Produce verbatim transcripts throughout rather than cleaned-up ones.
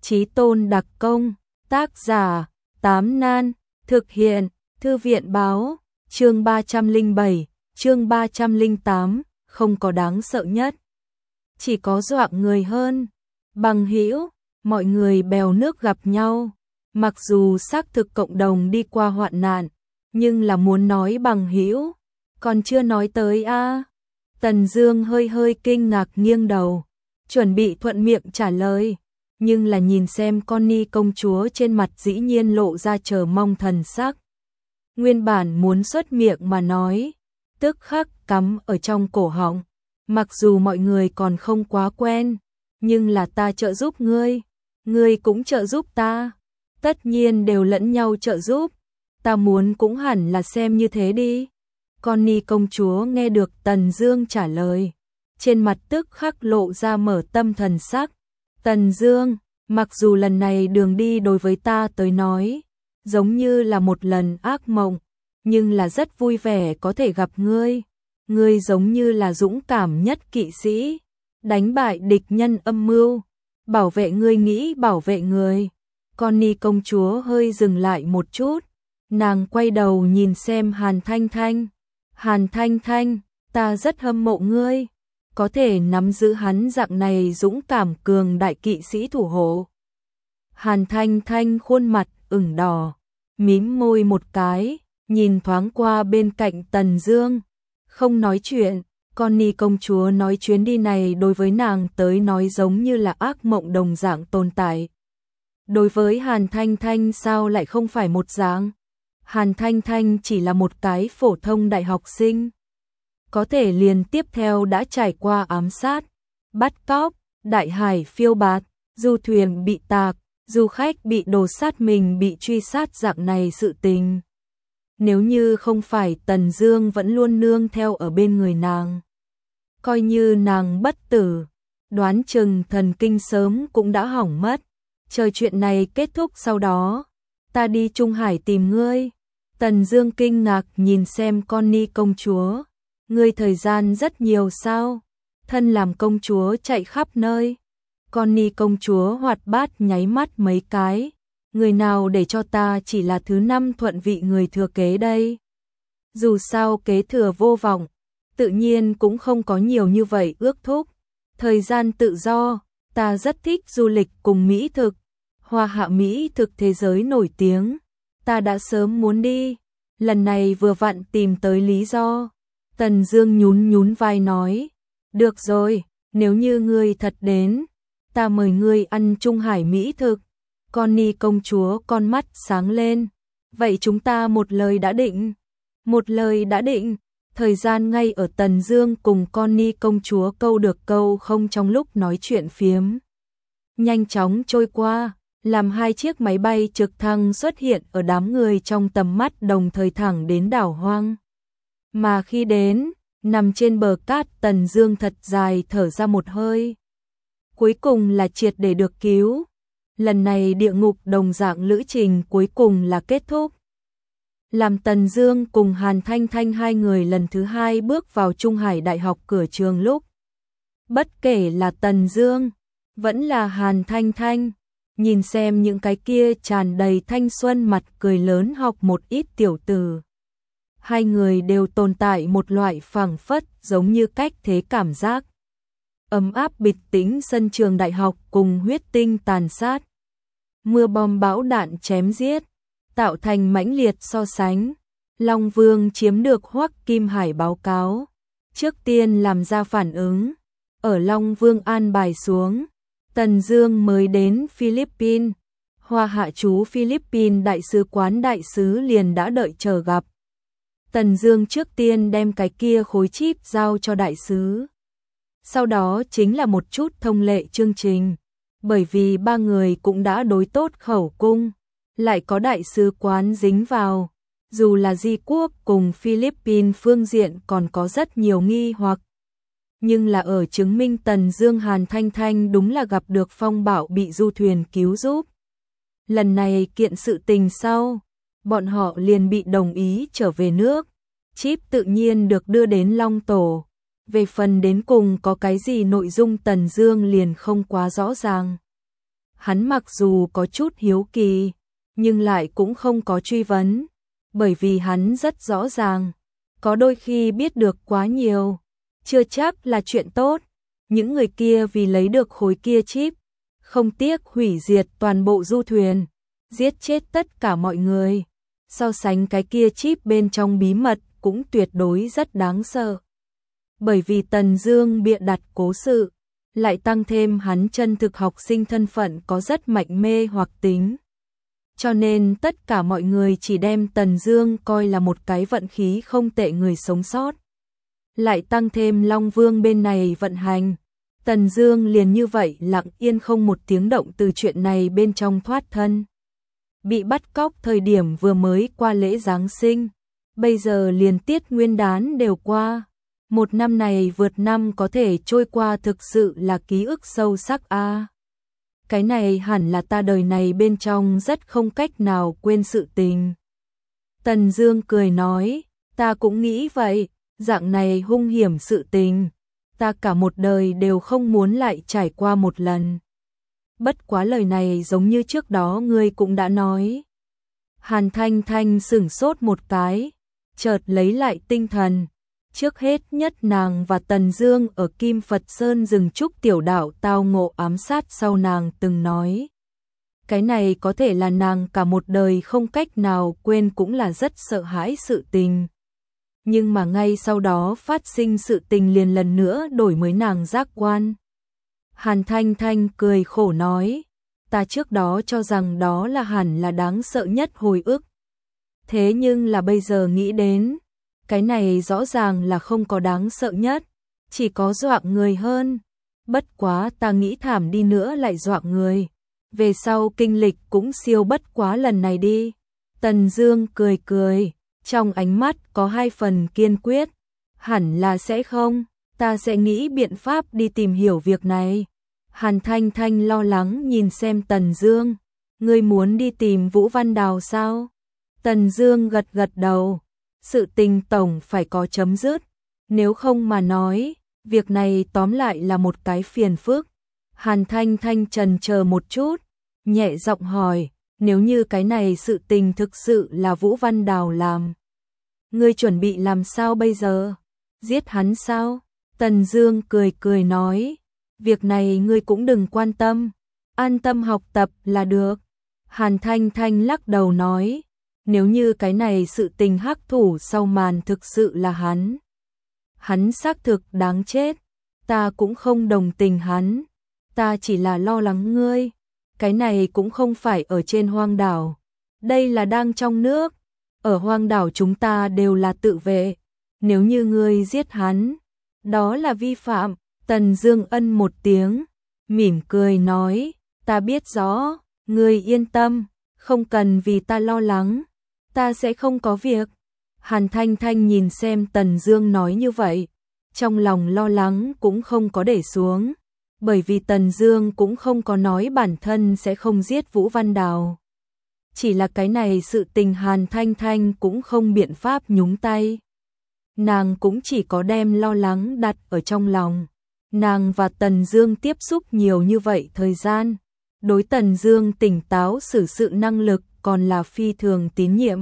Chí Tôn đặc công, tác giả, Tám Nan, thực hiện, Thư viện báo, chương ba trăm lẻ bảy, chương ba trăm lẻ tám, không có đáng sợ nhất. Chỉ có doạng người hơn. Bằng hữu, mọi người bèo nước gặp nhau. Mặc dù xác thực cộng đồng đi qua hoạn nạn, nhưng là muốn nói bằng hữu, còn chưa nói tới a. À. Tần Dương hơi hơi kinh ngạc nghiêng đầu, chuẩn bị thuận miệng trả lời, nhưng là nhìn xem Connie công chúa trên mặt dĩ nhiên lộ ra chờ mong thần sắc. Nguyên bản muốn xuất miệng mà nói, tức khắc cắm ở trong cổ họng. Mặc dù mọi người còn không quá quen, nhưng là ta trợ giúp ngươi, ngươi cũng trợ giúp ta, tất nhiên đều lẫn nhau trợ giúp, ta muốn cũng hẳn là xem như thế đi. Connie công chúa nghe được Tần Dương trả lời, trên mặt tức khắc lộ ra mở tâm thần sắc. Tần Dương, mặc dù lần này đường đi đối với ta tới nói, giống như là một lần ác mộng, nhưng là rất vui vẻ có thể gặp ngươi. Ngươi giống như là dũng cảm nhất kỵ sĩ, đánh bại địch nhân âm mưu, bảo vệ ngươi nghĩ bảo vệ người. Connie công chúa hơi dừng lại một chút, nàng quay đầu nhìn xem Hàn Thanh Thanh. Hàn Thanh Thanh, ta rất hâm mộ ngươi, có thể nắm giữ hắn dạng này dũng cảm cường đại kỵ sĩ thủ hộ. Hàn Thanh Thanh khuôn mặt ửng đỏ, mím môi một cái, nhìn thoáng qua bên cạnh Tần Dương, không nói chuyện. Connie công chúa nói chuyến đi này đối với nàng tới nói giống như là ác mộng đồng dạng tồn tại. Đối với Hàn Thanh Thanh sao lại không phải một dạng? Hàn Thanh Thanh chỉ là một cái phổ thông đại học sinh, có thể liền tiếp theo đã trải qua ám sát, bắt cóc, đại hải phiêu bạt, du thuyền bị tạc, du khách bị đồ sát, mình bị truy sát dạng này sự tình. Nếu như không phải Tần Dương vẫn luôn nương theo ở bên người nàng, coi như nàng bất tử, đoán chừng thần kinh sớm cũng đã hỏng mất. Chờ chuyện này kết thúc sau đó, ta đi Trung Hải tìm ngươi. Tần Dương kinh ngạc nhìn xem Connie công chúa, ngươi thời gian rất nhiều sao? Thân làm công chúa chạy khắp nơi. Connie công chúa hoạt bát nháy mắt mấy cái, người nào để cho ta chỉ là thứ năm thuận vị người thừa kế đây? Dù sao kế thừa vô vọng, tự nhiên cũng không có nhiều như vậy ước thúc. Thời gian tự do, ta rất thích du lịch cùng mỹ thực, hoa hạ mỹ thực thế giới nổi tiếng, ta đã sớm muốn đi, lần này vừa vặn tìm tới lý do. Tần Dương nhún nhún vai nói, được rồi, nếu như ngươi thật đến, ta mời ngươi ăn Trung Hải mỹ thực. Connie công chúa con mắt sáng lên, vậy chúng ta một lời đã định. Một lời đã định. Thời gian ngay ở Tần Dương cùng Connie công chúa câu được câu không trong lúc nói chuyện phiếm, nhanh chóng trôi qua, làm hai chiếc máy bay trực thăng xuất hiện ở đám người trong tầm mắt, đồng thời thẳng đến đảo hoang. Mà khi đến, nằm trên bờ cát, Tần Dương thật dài thở ra một hơi. Cuối cùng là triệt để được cứu. Lần này địa ngục đồng dạng lữ trình cuối cùng là kết thúc. Làm Tần Dương cùng Hàn Thanh Thanh hai người lần thứ hai bước vào Trung Hải Đại học cửa trường lúc, bất kể là Tần Dương, vẫn là Hàn Thanh Thanh, nhìn xem những cái kia tràn đầy thanh xuân mặt cười lớn học một ít tiểu tử, hai người đều tồn tại một loại phảng phất giống như cách thế cảm giác. Ấm áp bịch tĩnh sân trường đại học cùng huyết tinh tàn sát, mưa bom bão đạn chém giết, tạo thành mãnh liệt so sánh. Long Vương chiếm được Hoắc Kim Hải báo cáo, trước tiên làm ra phản ứng. Ở Long Vương an bài xuống, Tần Dương mới đến Philippines, Hoa Hạ chú Philippines đại sứ quán đại sứ liền đã đợi chờ gặp. Tần Dương trước tiên đem cái kia khối chip giao cho đại sứ. Sau đó chính là một chút thông lệ chương trình, bởi vì ba người cũng đã đối tốt khẩu cung, lại có đại sứ quán dính vào, dù là Di quốc cùng Philippines phương diện còn có rất nhiều nghi hoặc. Nhưng là ở chứng minh Tần Dương Hàn Thanh Thanh đúng là gặp được phong bạo bị du thuyền cứu giúp. Lần này kiện sự tình sau, bọn họ liền bị đồng ý trở về nước, chip tự nhiên được đưa đến Long Tổ. Về phần đến cùng có cái gì nội dung Tần Dương liền không quá rõ ràng. Hắn mặc dù có chút hiếu kỳ, nhưng lại cũng không có truy vấn, bởi vì hắn rất rõ ràng, có đôi khi biết được quá nhiều, chưa chắc là chuyện tốt. Những người kia vì lấy được khối kia chip, không tiếc hủy diệt toàn bộ du thuyền, giết chết tất cả mọi người. So sánh cái kia chip bên trong bí mật cũng tuyệt đối rất đáng sợ. Bởi vì Tần Dương bịa đặt cố sự, lại tăng thêm hắn chân thực học sinh thân phận có rất mạnh mê hoặc tính. Cho nên tất cả mọi người chỉ đem Tần Dương coi là một cái vận khí không tệ người sống sót. Lại tăng thêm Long Vương bên này vận hành, Tần Dương liền như vậy lặng yên không một tiếng động từ chuyện này bên trong thoát thân. Bị bắt cóc thời điểm vừa mới qua lễ Giáng sinh, bây giờ liền tiết Nguyên đán đều qua. Một năm này vượt năm có thể trôi qua thực sự là ký ức sâu sắc a. À. Cái này hẳn là ta đời này bên trong rất không cách nào quên sự tình. Tần Dương cười nói, ta cũng nghĩ vậy, dạng này hung hiểm sự tình, ta cả một đời đều không muốn lại trải qua một lần. Bất quá lời này giống như trước đó ngươi cũng đã nói. Hàn Thanh Thanh sửng sốt một cái, chợt lấy lại tinh thần. Trước hết nhất nàng và Tần Dương ở Kim Phật Sơn rừng trúc tiểu đạo tao ngộ ám sát sau nàng từng nói. Cái này có thể là nàng cả một đời không cách nào quên, cũng là rất sợ hãi sự tình. Nhưng mà ngay sau đó phát sinh sự tình liền lần nữa đổi mới nàng giác quan. Hàn Thanh Thanh cười khổ nói, ta trước đó cho rằng đó là hẳn là đáng sợ nhất hồi ức. Thế nhưng là bây giờ nghĩ đến, cái này rõ ràng là không có đáng sợ nhất, chỉ có dọa người hơn. Bất quá ta nghĩ thảm đi nữa lại dọa người. Về sau kinh lịch cũng siêu bất quá lần này đi. Tần Dương cười cười, trong ánh mắt có hai phần kiên quyết. Hẳn là sẽ không, ta sẽ nghĩ biện pháp đi tìm hiểu việc này. Hàn Thanh Thanh lo lắng nhìn xem Tần Dương, ngươi muốn đi tìm Vũ Văn Đào sao? Tần Dương gật gật đầu, sự tình tổng phải có chấm dứt, nếu không mà nói, việc này tóm lại là một cái phiền phức. Hàn Thanh Thanh chần chờ một chút, nhẹ giọng hỏi, nếu như cái này sự tình thực sự là Vũ Văn Đào làm, ngươi chuẩn bị làm sao bây giờ? Giết hắn sao? Tần Dương cười cười nói, việc này ngươi cũng đừng quan tâm, an tâm học tập là được. Hàn Thanh Thanh lắc đầu nói, nếu như cái này sự tình hắc thủ sau màn thực sự là hắn, hắn xác thực đáng chết, ta cũng không đồng tình hắn, ta chỉ là lo lắng ngươi, cái này cũng không phải ở trên hoang đảo, đây là đang trong nước, ở hoang đảo chúng ta đều là tự vệ, nếu như ngươi giết hắn, đó là vi phạm. Tần Dương ân một tiếng, mỉm cười nói, ta biết rõ, ngươi yên tâm, không cần vì ta lo lắng, ta sẽ không có việc. Hàn Thanh Thanh nhìn xem Tần Dương nói như vậy, trong lòng lo lắng cũng không có để xuống, bởi vì Tần Dương cũng không có nói bản thân sẽ không giết Vũ Văn Đào. Chỉ là cái này sự tình Hàn Thanh Thanh cũng không biện pháp nhúng tay. Nàng cũng chỉ có đem lo lắng đặt ở trong lòng. Nàng và Tần Dương tiếp xúc nhiều như vậy thời gian, đối Tần Dương tỉnh táo xử sự năng lực còn là phi thường tín nhiệm.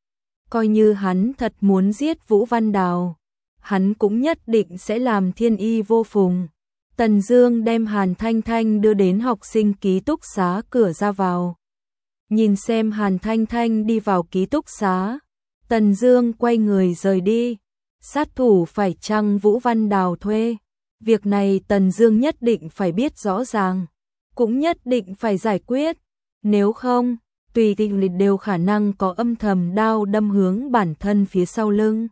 Coi như hắn thật muốn giết Vũ Văn Đào, hắn cũng nhất định sẽ làm thiên y vô phùng. Tần Dương đem Hàn Thanh Thanh đưa đến học sinh ký túc xá cửa ra vào. Nhìn xem Hàn Thanh Thanh đi vào ký túc xá, Tần Dương quay người rời đi. Sát thủ phải chăng Vũ Văn Đào thuê? Việc này Tần Dương nhất định phải biết rõ ràng, cũng nhất định phải giải quyết, nếu không, tùy tiện đều khả năng có âm thầm đao đâm hướng bản thân phía sau lưng.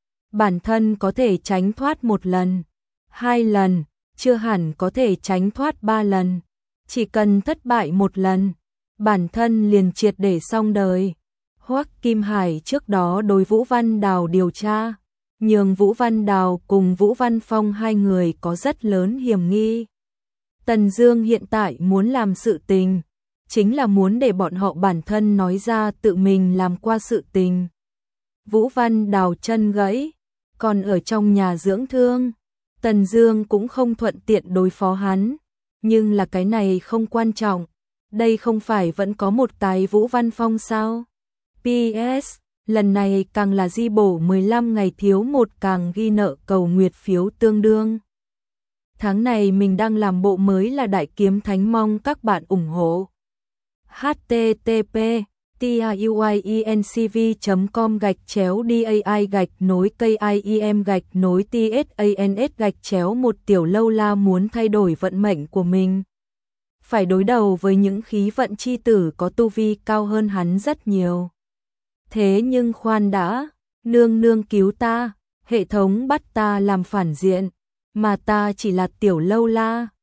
Bản thân có thể tránh thoát một lần, hai lần, chưa hẳn có thể tránh thoát ba lần, chỉ cần thất bại một lần, bản thân liền triệt để xong đời. Hoắc Kim Hải trước đó đối Vũ Văn Đào điều tra, nhường Vũ Văn Đào cùng Vũ Văn Phong hai người có rất lớn hiểm nghi. Tần Dương hiện tại muốn làm sự tình, chính là muốn để bọn họ bản thân nói ra tự mình làm qua sự tình. Vũ Văn Đào chân gãy, còn ở trong nhà dưỡng thương, Tần Dương cũng không thuận tiện đối phó hắn, nhưng là cái này không quan trọng, Đây không phải vẫn có một cái Vũ Văn Phong sao? pê ét, lần này càng là di bổ mười lăm ngày thiếu một càng ghi nợ cầu nguyệt phiếu tương đương. Tháng này mình đang làm bộ mới là Đại Kiếm Thánh, mong các bạn ủng hộ. http tiuyencv chấm com gạch chéo dai gạch nối kim gạch nối tsans gạch chéo một Tiểu Lâu La muốn thay đổi vận mệnh của mình. Phải đối đầu với những khí vận chi tử có tu vi cao hơn hắn rất nhiều. Thế nhưng khoan đã, nương nương cứu ta, hệ thống bắt ta làm phản diện, mà ta chỉ là Tiểu Lâu La.